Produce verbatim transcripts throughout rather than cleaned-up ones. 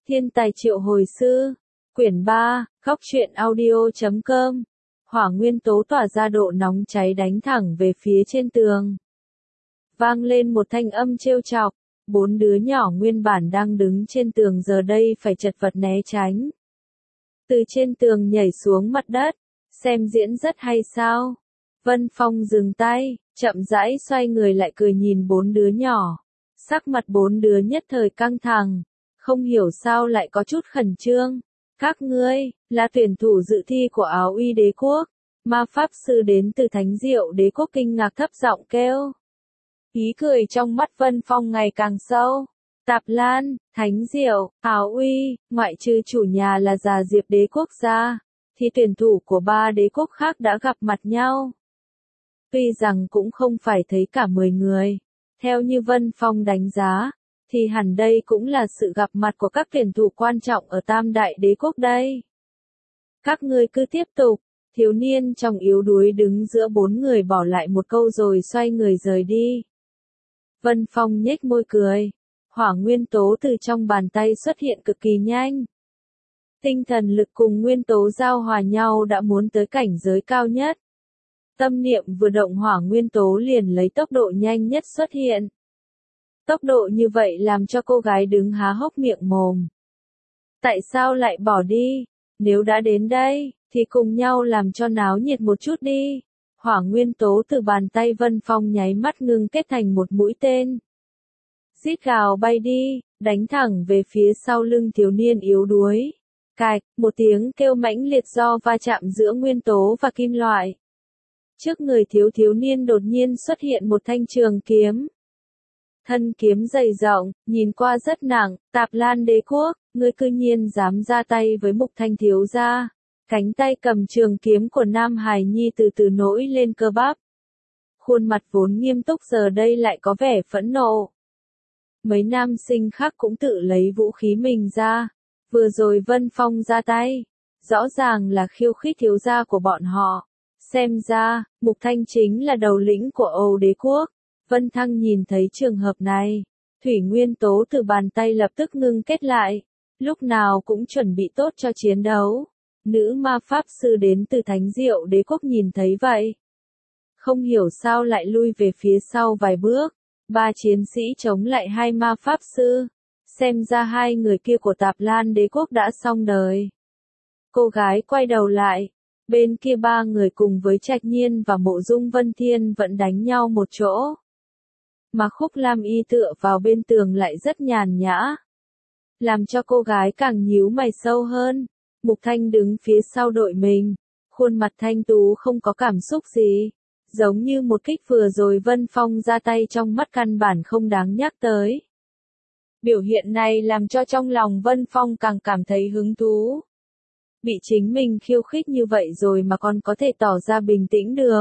Thiên tài triệu hồi sư, quyển ba, góc truyện audio chấm com. Hỏa nguyên tố tỏa ra độ nóng cháy đánh thẳng về phía trên tường. Vang lên một thanh âm trêu chọc, bốn đứa nhỏ nguyên bản đang đứng trên tường giờ đây phải chật vật né tránh. Từ trên tường nhảy xuống mặt đất, xem diễn rất hay sao? Vân Phong dừng tay, chậm rãi xoay người lại cười nhìn bốn đứa nhỏ. Sắc mặt bốn đứa nhất thời căng thẳng, không hiểu sao lại có chút khẩn trương. Các ngươi, là tuyển thủ dự thi của Áo Uy Đế Quốc. Ma Pháp Sư đến từ Thánh Diệu Đế Quốc kinh ngạc thấp giọng kêu. Ý cười trong mắt Vân Phong ngày càng sâu. Tạp Lan, Thánh Diệu, Áo Uy, ngoại trừ chủ nhà là Già Diệp Đế Quốc gia, thì tuyển thủ của ba đế quốc khác đã gặp mặt nhau. Tuy rằng cũng không phải thấy cả mười người, theo như Vân Phong đánh giá, thì hẳn đây cũng là sự gặp mặt của các tuyển thủ quan trọng ở Tam Đại Đế Quốc đây. Các ngươi cứ tiếp tục, thiếu niên trong yếu đuối đứng giữa bốn người bỏ lại một câu rồi xoay người rời đi. Vân Phong nhếch môi cười, hỏa nguyên tố từ trong bàn tay xuất hiện cực kỳ nhanh. Tinh thần lực cùng nguyên tố giao hòa nhau đã muốn tới cảnh giới cao nhất. Tâm niệm vừa động hỏa nguyên tố liền lấy tốc độ nhanh nhất xuất hiện. Tốc độ như vậy làm cho cô gái đứng há hốc miệng mồm. Tại sao lại bỏ đi? Nếu đã đến đây, thì cùng nhau làm cho náo nhiệt một chút đi. Hỏa nguyên tố từ bàn tay Vân Phong nháy mắt ngưng kết thành một mũi tên. Rít gào bay đi, đánh thẳng về phía sau lưng thiếu niên yếu đuối. Cạch, một tiếng kêu mãnh liệt do va chạm giữa nguyên tố và kim loại. Trước người thiếu thiếu niên đột nhiên xuất hiện một thanh trường kiếm. Thân kiếm dày rộng, nhìn qua rất nặng. Tạp Lan Đế Quốc, ngươi cư nhiên dám ra tay với Mục Thanh thiếu gia. Cánh tay cầm trường kiếm của Nam Hải Nhi từ từ nổi lên cơ bắp. Khuôn mặt vốn nghiêm túc giờ đây lại có vẻ phẫn nộ. Mấy nam sinh khác cũng tự lấy vũ khí mình ra. Vừa rồi Vân Phong ra tay, rõ ràng là khiêu khích thiếu gia của bọn họ. Xem ra, Mục Thanh chính là đầu lĩnh của Âu Đế Quốc. Vân Thăng nhìn thấy trường hợp này, thủy nguyên tố từ bàn tay lập tức ngưng kết lại, lúc nào cũng chuẩn bị tốt cho chiến đấu. Nữ ma pháp sư đến từ Thánh Diệu Đế Quốc nhìn thấy vậy, không hiểu sao lại lui về phía sau vài bước. Ba chiến sĩ chống lại hai ma pháp sư, xem ra hai người kia của Tạp Lan Đế Quốc đã xong đời. Cô gái quay đầu lại, bên kia ba người cùng với Trạch Nhiên và Mộ Dung Vân Thiên vẫn đánh nhau một chỗ. Mà Khúc Lam Y tựa vào bên tường lại rất nhàn nhã, làm cho cô gái càng nhíu mày sâu hơn. Mục Thanh đứng phía sau đội mình, khuôn mặt thanh tú không có cảm xúc gì, giống như một kích vừa rồi Vân Phong ra tay trong mắt căn bản không đáng nhắc tới. Biểu hiện này làm cho trong lòng Vân Phong càng cảm thấy hứng thú. Bị chính mình khiêu khích như vậy rồi mà còn có thể tỏ ra bình tĩnh được.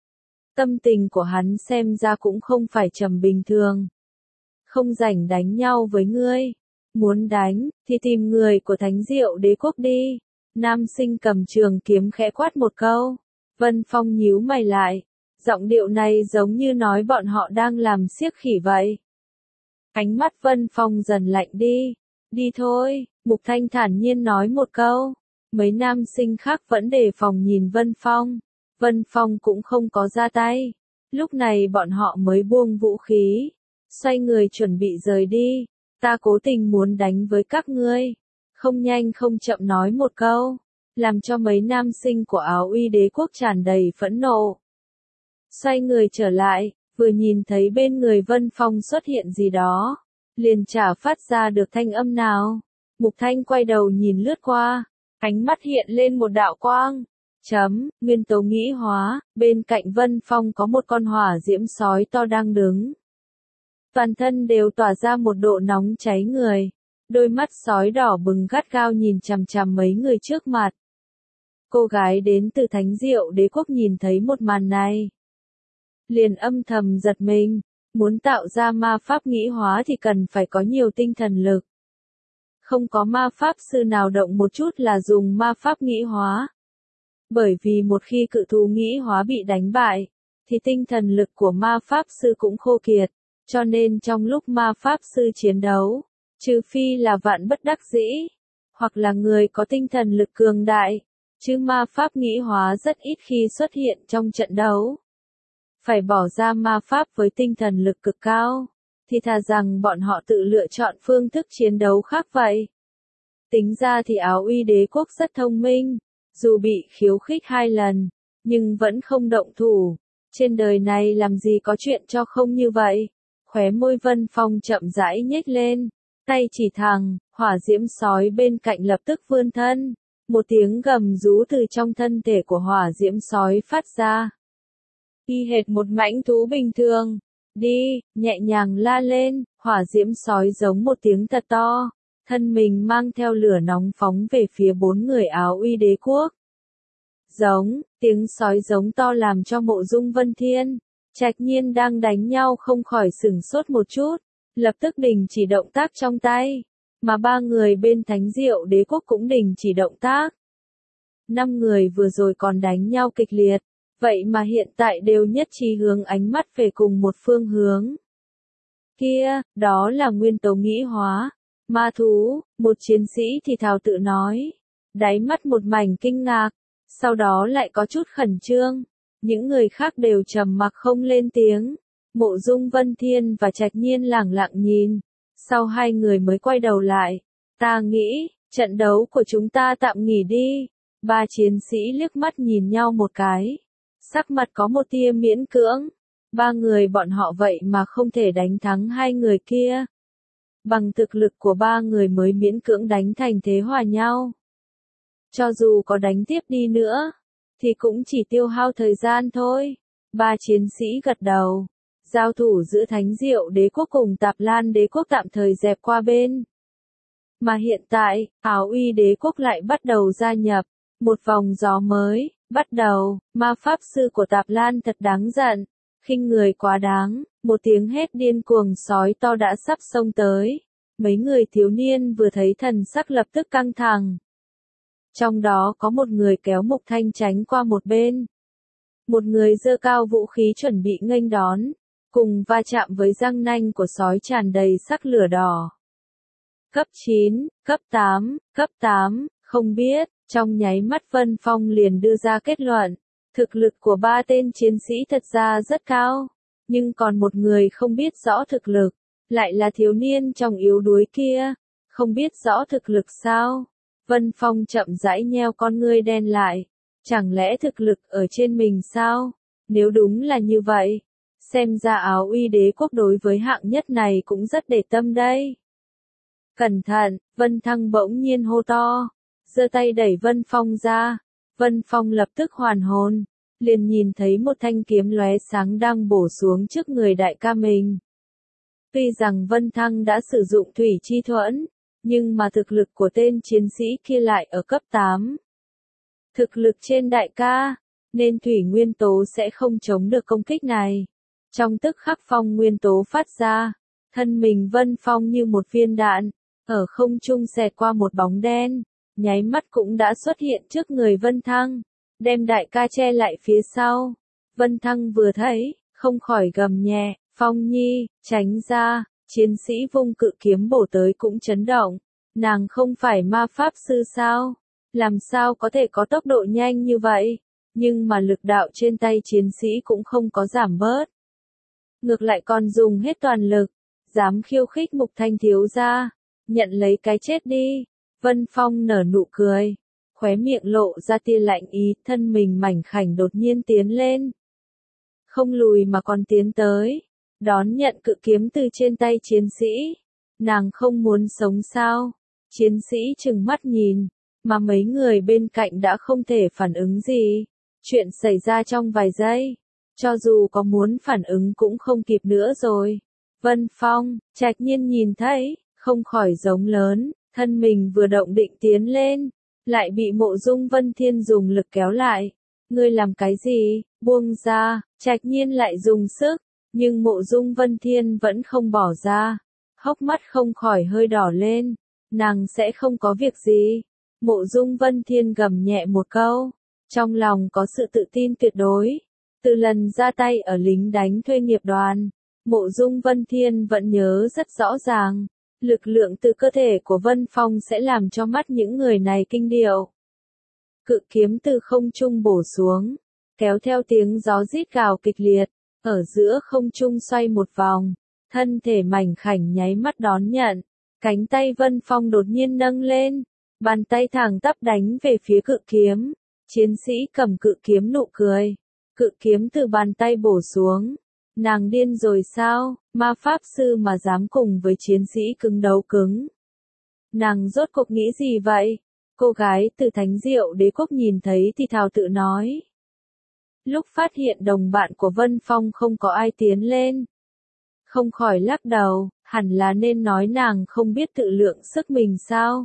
Tâm tình của hắn xem ra cũng không phải trầm bình thường. Không rảnh đánh nhau với ngươi. Muốn đánh, thì tìm người của Thánh Diệu Đế Quốc đi. Nam sinh cầm trường kiếm khẽ quát một câu. Vân Phong nhíu mày lại. Giọng điệu này giống như nói bọn họ đang làm xiếc khỉ vậy. Ánh mắt Vân Phong dần lạnh đi. Đi thôi, Mục Thanh thản nhiên nói một câu. Mấy nam sinh khác vẫn đề phòng nhìn Vân Phong. Vân Phong cũng không có ra tay. Lúc này bọn họ mới buông vũ khí, xoay người chuẩn bị rời đi. Ta cố tình muốn đánh với các ngươi. Không nhanh không chậm nói một câu, làm cho mấy nam sinh của Áo Uy Đế Quốc tràn đầy phẫn nộ. Xoay người trở lại, vừa nhìn thấy bên người Vân Phong xuất hiện gì đó, liền chả phát ra được thanh âm nào. Mục Thanh quay đầu nhìn lướt qua, ánh mắt hiện lên một đạo quang. Chấm, nguyên tố nghĩ hóa, bên cạnh Vân Phong có một con hỏa diễm sói to đang đứng. Toàn thân đều tỏa ra một độ nóng cháy người. Đôi mắt sói đỏ bừng gắt gao nhìn chằm chằm mấy người trước mặt. Cô gái đến từ Thánh Diệu Đế Quốc nhìn thấy một màn này, liền âm thầm giật mình. Muốn tạo ra ma pháp nghĩ hóa thì cần phải có nhiều tinh thần lực. Không có ma pháp sư nào động một chút là dùng ma pháp nghĩ hóa. Bởi vì một khi cự thú nghĩ hóa bị đánh bại, thì tinh thần lực của ma pháp sư cũng khô kiệt. Cho nên trong lúc ma pháp sư chiến đấu, Trừ phi là vạn bất đắc dĩ, hoặc là người có tinh thần lực cường đại, chứ ma pháp nghĩ hóa rất ít khi xuất hiện trong trận đấu. Phải bỏ ra ma pháp với tinh thần lực cực cao, thì thà rằng bọn họ tự lựa chọn phương thức chiến đấu khác vậy. Tính ra thì Áo Uy Đế quốc rất thông minh, dù bị khiêu khích hai lần, nhưng vẫn không động thủ. Trên đời này làm gì có chuyện cho không như vậy. Khóe môi Vân Phong chậm rãi nhếch lên, tay chỉ thẳng, hỏa diễm sói bên cạnh lập tức vươn thân. Một tiếng gầm rú từ trong thân thể của hỏa diễm sói phát ra. Y hệt một mãnh thú bình thường. Đi, nhẹ nhàng la lên, hỏa diễm sói giống một tiếng thật to. Thân mình mang theo lửa nóng phóng về phía bốn người Áo Uy Đế quốc. Giống, tiếng sói giống to làm cho Mộ Dung Vân Thiên, Trạch Nhiên đang đánh nhau không khỏi sửng sốt một chút, lập tức đình chỉ động tác trong tay, mà ba người bên Thánh Diệu Đế quốc cũng đình chỉ động tác. Năm người vừa rồi còn đánh nhau kịch liệt, vậy mà hiện tại đều nhất trí hướng ánh mắt về cùng một phương hướng. Kia, đó là nguyên tố nghĩ hóa, ma thú, một chiến sĩ thì thào tự nói, đáy mắt một mảnh kinh ngạc, sau đó lại có chút khẩn trương, những người khác đều trầm mặc không lên tiếng, Mộ Dung Vân Thiên và Trạch Nhiên lẳng lặng nhìn, sau hai người mới quay đầu lại, ta nghĩ, trận đấu của chúng ta tạm nghỉ đi, ba chiến sĩ liếc mắt nhìn nhau một cái, sắc mặt có một tia miễn cưỡng, ba người bọn họ vậy mà không thể đánh thắng hai người kia. Bằng thực lực của ba người mới miễn cưỡng đánh thành thế hòa nhau. Cho dù có đánh tiếp đi nữa, thì cũng chỉ tiêu hao thời gian thôi. Ba chiến sĩ gật đầu. Giao thủ giữa Thánh Diệu Đế quốc cùng Tạp Lan Đế quốc tạm thời dẹp qua bên. Mà hiện tại, Áo Uy Đế quốc lại bắt đầu gia nhập. Một vòng gió mới, bắt đầu, ma pháp sư của Tạp Lan thật đáng giận. Khinh người quá đáng, một tiếng hét điên cuồng sói to đã sắp xông tới. Mấy người thiếu niên vừa thấy thần sắc lập tức căng thẳng. Trong đó có một người kéo Mục Thanh tránh qua một bên. Một người giơ cao vũ khí chuẩn bị nghênh đón, cùng va chạm với răng nanh của sói tràn đầy sắc lửa đỏ. Cấp chín, cấp tám, cấp tám, không biết, trong nháy mắt Vân Phong liền đưa ra kết luận. Thực lực của ba tên chiến sĩ thật ra rất cao, nhưng còn một người không biết rõ thực lực, lại là thiếu niên trong yếu đuối kia, không biết rõ thực lực sao? Vân Phong chậm rãi nheo con ngươi đen lại, chẳng lẽ thực lực ở trên mình sao? Nếu đúng là như vậy, xem ra Áo Uy Đế quốc đối với hạng nhất này cũng rất để tâm đây. Cẩn thận, Vân Thăng bỗng nhiên hô to, giơ tay đẩy Vân Phong ra. Vân Phong lập tức hoàn hồn, liền nhìn thấy một thanh kiếm lóe sáng đang bổ xuống trước người đại ca mình. Tuy rằng Vân Thăng đã sử dụng thủy chi thuẫn, nhưng mà thực lực của tên chiến sĩ kia lại ở cấp tám. Thực lực trên đại ca, nên thủy nguyên tố sẽ không chống được công kích này. Trong tức khắc phong nguyên tố phát ra, thân mình Vân Phong như một viên đạn, ở không trung xẹt qua một bóng đen, nháy mắt cũng đã xuất hiện trước người Vân Thăng, đem đại ca che lại phía sau. Vân Thăng vừa thấy, không khỏi gầm nhẹ, Phong Nhi, tránh ra, chiến sĩ vung cự kiếm bổ tới cũng chấn động, nàng không phải ma pháp sư sao, làm sao có thể có tốc độ nhanh như vậy, nhưng mà lực đạo trên tay chiến sĩ cũng không có giảm bớt. Ngược lại còn dùng hết toàn lực, dám khiêu khích Mục Thanh thiếu gia, nhận lấy cái chết đi. Vân Phong nở nụ cười, khóe miệng lộ ra tia lạnh ý, thân mình mảnh khảnh đột nhiên tiến lên. Không lùi mà còn tiến tới, đón nhận cự kiếm từ trên tay chiến sĩ. Nàng không muốn sống sao? Chiến sĩ trừng mắt nhìn, mà mấy người bên cạnh đã không thể phản ứng gì. Chuyện xảy ra trong vài giây, cho dù có muốn phản ứng cũng không kịp nữa rồi. Vân Phong, Trạch Nhiên nhìn thấy, không khỏi giống lớn. Thân mình vừa động định tiến lên, lại bị Mộ Dung Vân Thiên dùng lực kéo lại. Ngươi làm cái gì? Buông ra, Trạch Nhiên lại dùng sức, nhưng Mộ Dung Vân Thiên vẫn không bỏ ra. Hốc mắt không khỏi hơi đỏ lên, nàng sẽ không có việc gì. Mộ Dung Vân Thiên gầm nhẹ một câu, trong lòng có sự tự tin tuyệt đối. Từ lần ra tay ở lính đánh thuê nghiệp đoàn, Mộ Dung Vân Thiên vẫn nhớ rất rõ ràng. Lực lượng từ cơ thể của Vân Phong sẽ làm cho mắt những người này kinh điệu. Cự kiếm từ không trung bổ xuống, kéo theo tiếng gió rít gào kịch liệt, ở giữa không trung xoay một vòng, thân thể mảnh khảnh nháy mắt đón nhận, cánh tay Vân Phong đột nhiên nâng lên, bàn tay thẳng tắp đánh về phía cự kiếm, chiến sĩ cầm cự kiếm nụ cười, cự kiếm từ bàn tay bổ xuống, nàng điên rồi sao, ma pháp sư mà dám cùng với chiến sĩ cứng đấu cứng. Nàng rốt cuộc nghĩ gì vậy? Cô gái từ Thánh Diệu Đế Quốc nhìn thấy thì thào tự nói. Lúc phát hiện đồng bạn của Vân Phong không có ai tiến lên, không khỏi lắc đầu, hẳn là nên nói nàng không biết tự lượng sức mình sao.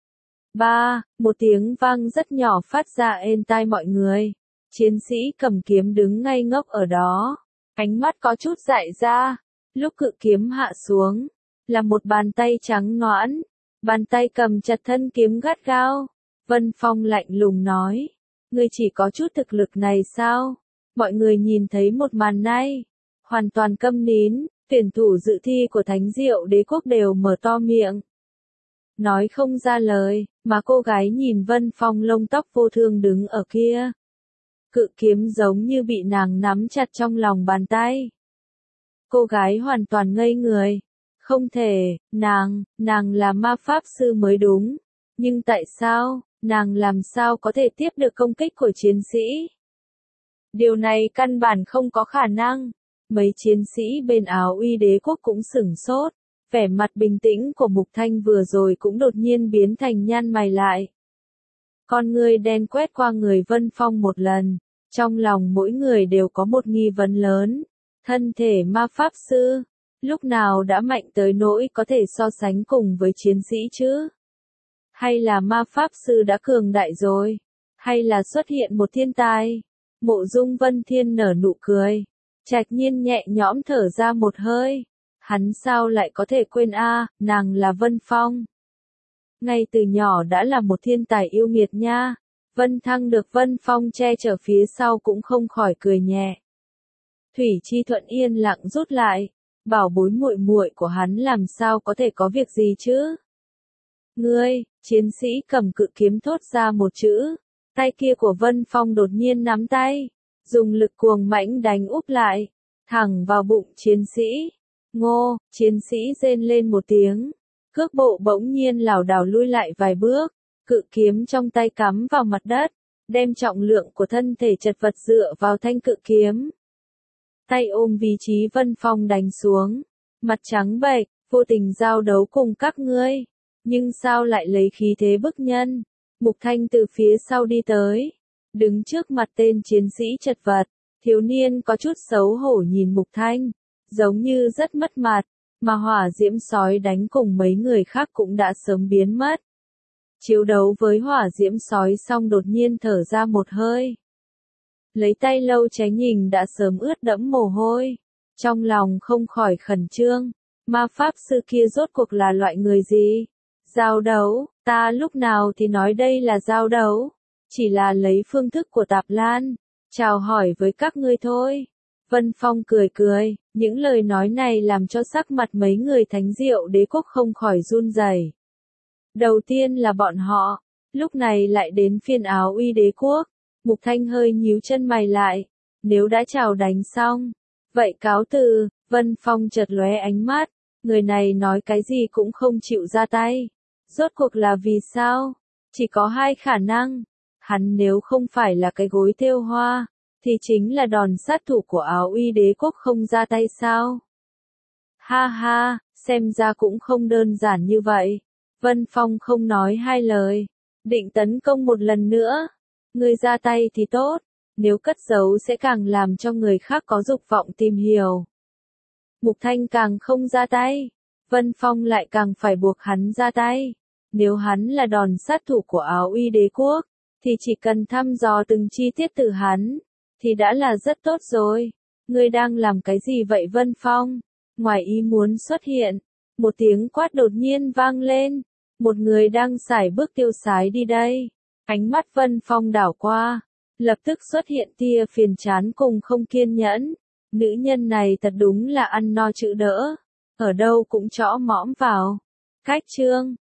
Ba, một tiếng vang rất nhỏ phát ra êm tai mọi người. Chiến sĩ cầm kiếm đứng ngây ngốc ở đó, ánh mắt có chút dại ra. Lúc cự kiếm hạ xuống, là một bàn tay trắng nõn, bàn tay cầm chặt thân kiếm gắt gao. Vân Phong lạnh lùng nói, ngươi chỉ có chút thực lực này sao? Mọi người nhìn thấy một màn này, hoàn toàn câm nín, tuyển thủ dự thi của Thánh Diệu Đế Quốc đều mở to miệng. Nói không ra lời, mà cô gái nhìn Vân Phong lông tóc vô thương đứng ở kia. Cự kiếm giống như bị nàng nắm chặt trong lòng bàn tay. Cô gái hoàn toàn ngây người. Không thể, nàng, nàng là ma pháp sư mới đúng. Nhưng tại sao, nàng làm sao có thể tiếp được công kích của chiến sĩ? Điều này căn bản không có khả năng. Mấy chiến sĩ bên Áo Uy Đế Quốc cũng sửng sốt. Vẻ mặt bình tĩnh của Mục Thanh vừa rồi cũng đột nhiên biến thành nhăn mày lại. Con người đen quét qua người Vân Phong một lần. Trong lòng mỗi người đều có một nghi vấn lớn. Thân thể ma pháp sư, lúc nào đã mạnh tới nỗi có thể so sánh cùng với chiến sĩ chứ? Hay là ma pháp sư đã cường đại rồi? Hay là xuất hiện một thiên tai? Mộ Dung Vân Thiên nở nụ cười. Trạch Nhiên nhẹ nhõm thở ra một hơi. Hắn sao lại có thể quên a, nàng là Vân Phong. Ngay từ nhỏ đã là một thiên tài yêu nghiệt nha. Vân Thăng được Vân Phong che chở phía sau cũng không khỏi cười nhẹ. Thủy Chi Thuận yên lặng rút lại, bảo bối muội muội của hắn làm sao có thể có việc gì chứ? Ngươi, chiến sĩ cầm cự kiếm thốt ra một chữ, tay kia của Vân Phong đột nhiên nắm tay, dùng lực cuồng mãnh đánh úp lại, thẳng vào bụng chiến sĩ. Ngô, chiến sĩ rên lên một tiếng, cước bộ bỗng nhiên lảo đảo lui lại vài bước, cự kiếm trong tay cắm vào mặt đất, đem trọng lượng của thân thể chật vật dựa vào thanh cự kiếm. Tay ôm vị trí Vân Phong đánh xuống, mặt trắng bệch, vô tình giao đấu cùng các ngươi, nhưng sao lại lấy khí thế bức nhân? Mục Thanh từ phía sau đi tới, đứng trước mặt tên chiến sĩ chật vật, thiếu niên có chút xấu hổ nhìn Mục Thanh, giống như rất mất mặt, mà hỏa diễm sói đánh cùng mấy người khác cũng đã sớm biến mất. Chiến đấu với hỏa diễm sói xong đột nhiên thở ra một hơi. Lấy tay lâu tránh nhìn đã sớm ướt đẫm mồ hôi. Trong lòng không khỏi khẩn trương. Ma pháp sư kia rốt cuộc là loại người gì? Giao đấu, ta lúc nào thì nói đây là giao đấu. Chỉ là lấy phương thức của Tạp Lan. Chào hỏi với các ngươi thôi. Vân Phong cười cười, những lời nói này làm cho sắc mặt mấy người Thánh Diệu Đế Quốc không khỏi run rẩy. Đầu tiên là bọn họ, lúc này lại đến phiên Áo Uy Đế Quốc. Mục Thanh hơi nhíu chân mày lại, nếu đã chào đánh xong, vậy cáo từ. Vân Phong chợt lóe ánh mắt, người này nói cái gì cũng không chịu ra tay. Rốt cuộc là vì sao? Chỉ có hai khả năng, hắn nếu không phải là cái gối thêu hoa, thì chính là đòn sát thủ của Áo Uy Đế Quốc không ra tay sao? Ha ha, xem ra cũng không đơn giản như vậy. Vân Phong không nói hai lời, định tấn công một lần nữa. Ngươi ra tay thì tốt, nếu cất giấu sẽ càng làm cho người khác có dục vọng tìm hiểu. Mục Thanh càng không ra tay, Vân Phong lại càng phải buộc hắn ra tay. Nếu hắn là đòn sát thủ của Áo Uy Đế Quốc, thì chỉ cần thăm dò từng chi tiết từ hắn, thì đã là rất tốt rồi. Ngươi đang làm cái gì vậy Vân Phong? Ngoài ý muốn xuất hiện, một tiếng quát đột nhiên vang lên, một người đang sải bước tiêu sái đi đây. Ánh mắt Vân Phong đảo qua, lập tức xuất hiện tia phiền chán cùng không kiên nhẫn. Nữ nhân này thật đúng là ăn no chữ đỡ, ở đâu cũng chõ mõm vào. Cách chương